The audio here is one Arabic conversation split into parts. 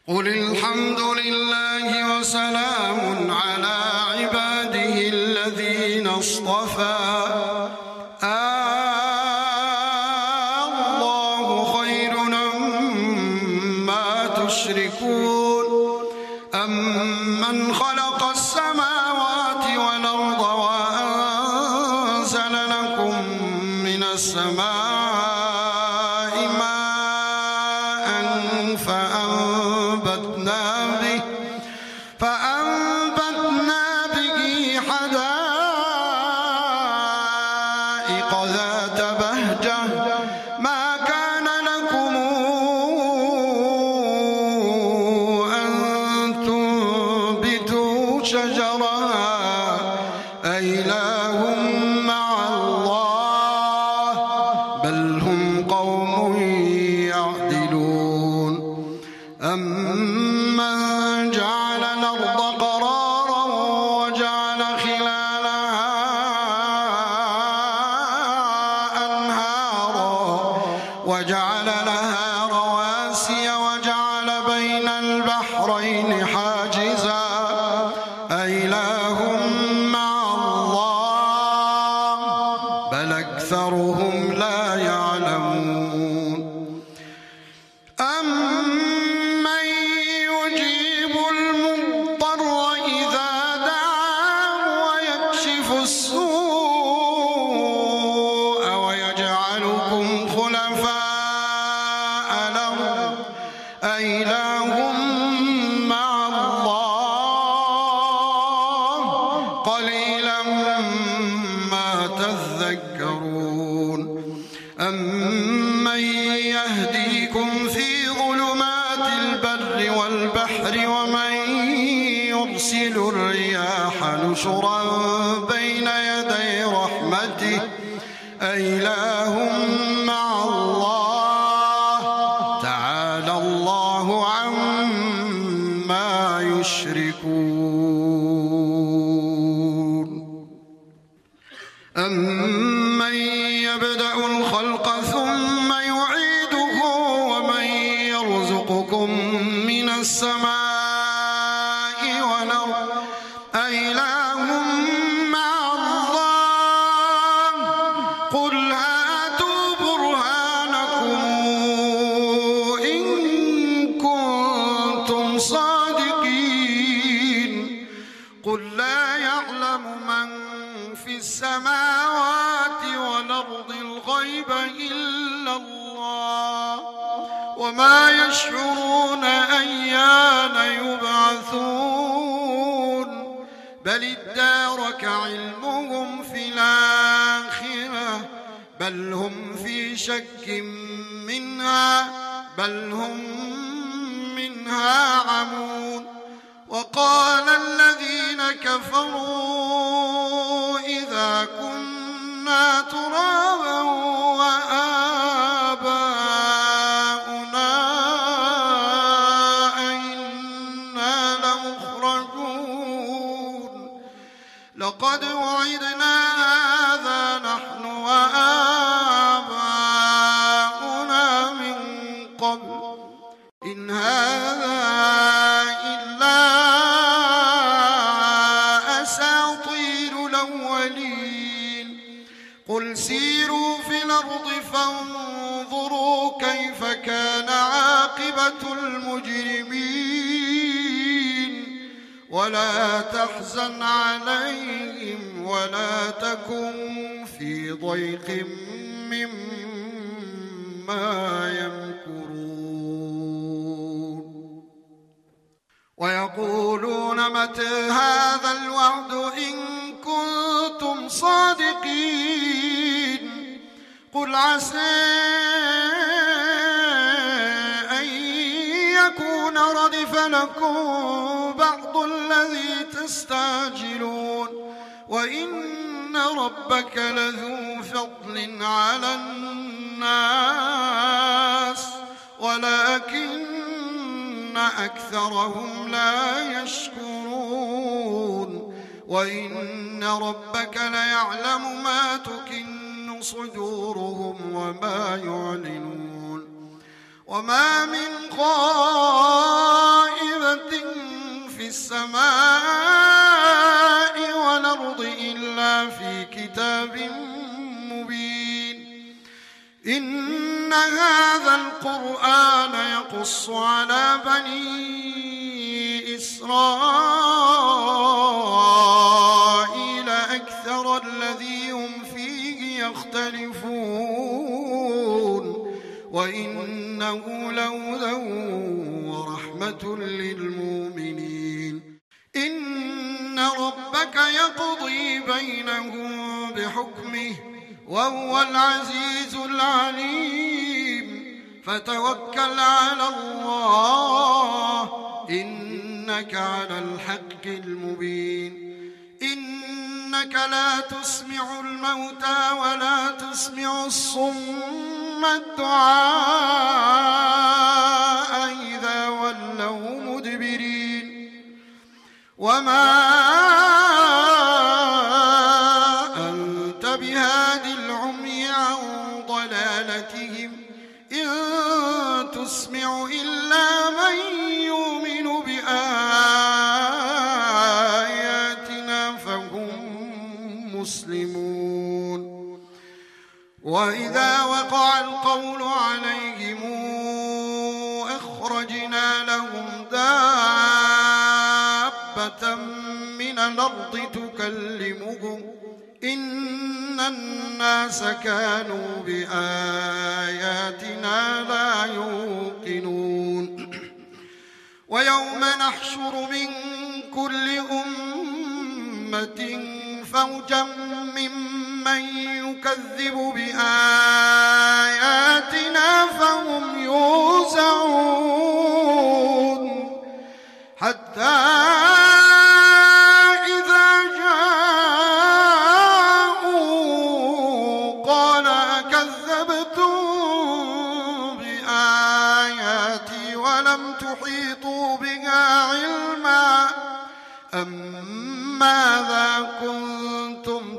قل الحمد لله وسلام على عباده الذين اصطفى الله خير أما تشركون أمن خلق السماوات والأرض وأنزل لكم من السماء ماء فأنبتنا به حدائق ذات بهجة ما كان لكم أن تنبتوا شجرها أإله مع الله بل هم قوم يعدلون أمن جعل الأرض قرارا وجعل خلالها أنهارا وجعل لها رواسي وجعل بين البحرين حاجزا أإله مع الله بل أكثرهم لا يعلمون أمن يجيب المضطر إذا دعاه ويكشف السوء ويجعلكم خلفاء الأرض أإله مع الله قليلا ما تذكرون أمن يهديكم في ظلمات البر والبحر ومن يرسل الرياح نشرا بين يدي رحمته أإله مع الله تعالى الله عما يشركون أمن يبدأ الخلق ثم يعيده ومن يرزقكم من السماء والأرض أإله مع الله قل هاتوا برهانكم إن كنتم صادقين قل لا يعلم من في السماوات والأرض الغيب إلا الله وما يشعرون أيان يبعثون بل ادارك علمهم في الآخرة بل هم في شك منها بل هم منها عمون وقال الذين كفروا إذا كنا ترابا وآباؤنا أئنا لمخرجون لقد وعدنا هذا نحن وآباؤنا من قبل إن هذا إلا أساطير الأولين قل سيروا في الأرض فانظروا كيف كان عاقبة المجرمين ولا تحزن عليهم ولا تكن في ضيق مما يمكرون ويقولون متى هذا الوعد إن كنتم صادقين قل عسى أن يكون ردف لكم بعض الذي تستعجلون وإن ربك لذو فضل على الناس ولكن أكثرهم لا يشكرون وإن ربك ليعلم ما تكن صدورهم وما يعلنون وما من القرآن يقص على بني إسرائيل أكثر الذي هم فيه يختلفون وإنه لهدى ورحمة للمؤمنين. إن ربك يقضي بينهم بحكمه وهو العزيز العليم. فتوكل على الله إنك على الحق المبين. إنك لا تسمع الموتى ولا تسمع الصم الدعاء إذا ولوا مدبرين. وما أنت بهاد العمي عن ضلالتهم إن تسمع إلا من يؤمن بآياتنا فهم مسلمون. وإذا وقع القول عليهم أخرجنا لهم دابة من الأرض تكلمهم إن الناس كانوا بآياتنا لا يوقنون. ويوم نحشر من كل أمة فوجا ممن يكذب بآياتنا فهم يوزعون حتى إذا جاءوا قال أكذبتم بآياتي ولم تحيطوا بها علما أم ماذا كنتم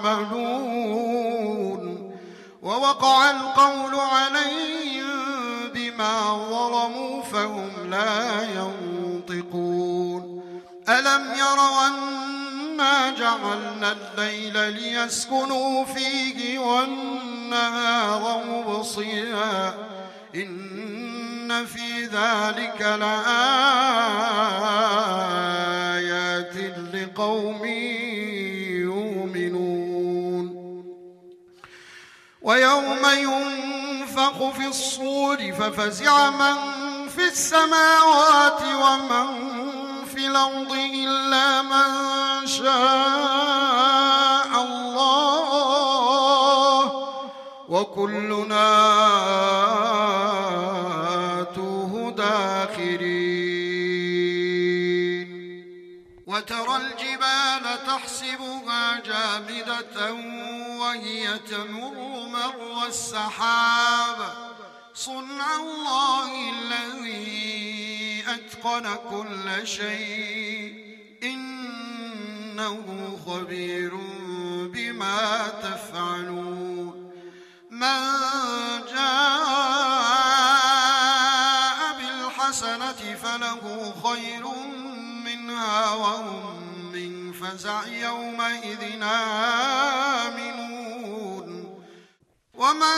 تعملون. ووقع القول عليهم بما ظلموا فهم لا ينطقون. ألم يروا أنا جعلنا الليل ليسكنوا فيه والنهار مبصرا إن في ذلك لآيات لقوم يؤمنون. ويوم ينفخ في الصور ففزع من في السماوات ومن في الأرض إلا من شاء الله وكلنا آتوه داخرين. وترى الجبال تحسبها جامدة وهي تمر مر السحاب صنع الله الذي أتقن كل شيء إنه خبير بما تفعلون. من جاء بالحسنة فله خير منها وهم من فزع يومئذ آمنون. ومن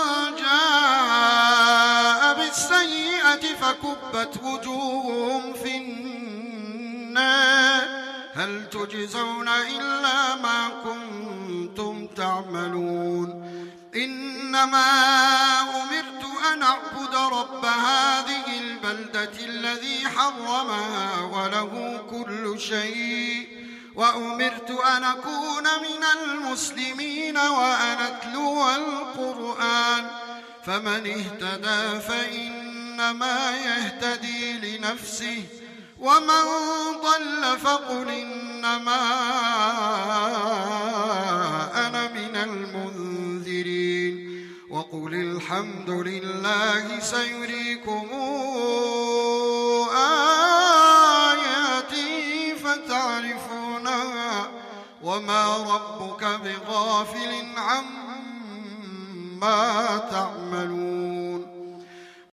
جاء بالسيئة فكبت وجوههم في النار هل تجزون إلا ما كنتم تعملون. إنما أمرت أن أعبد رب هذه البلدة الذي حرمها وله كل شيء وأمرت أن أكون من المسلمين وأن أتلو القرآن فمن اهتدى فإنما يهتدي لنفسه ومن ضل فقل إنما أنا من المنذرين. وقل الحمد لله سيريكم آياته فتعرفونها وما ربك بغافل عما تعملون.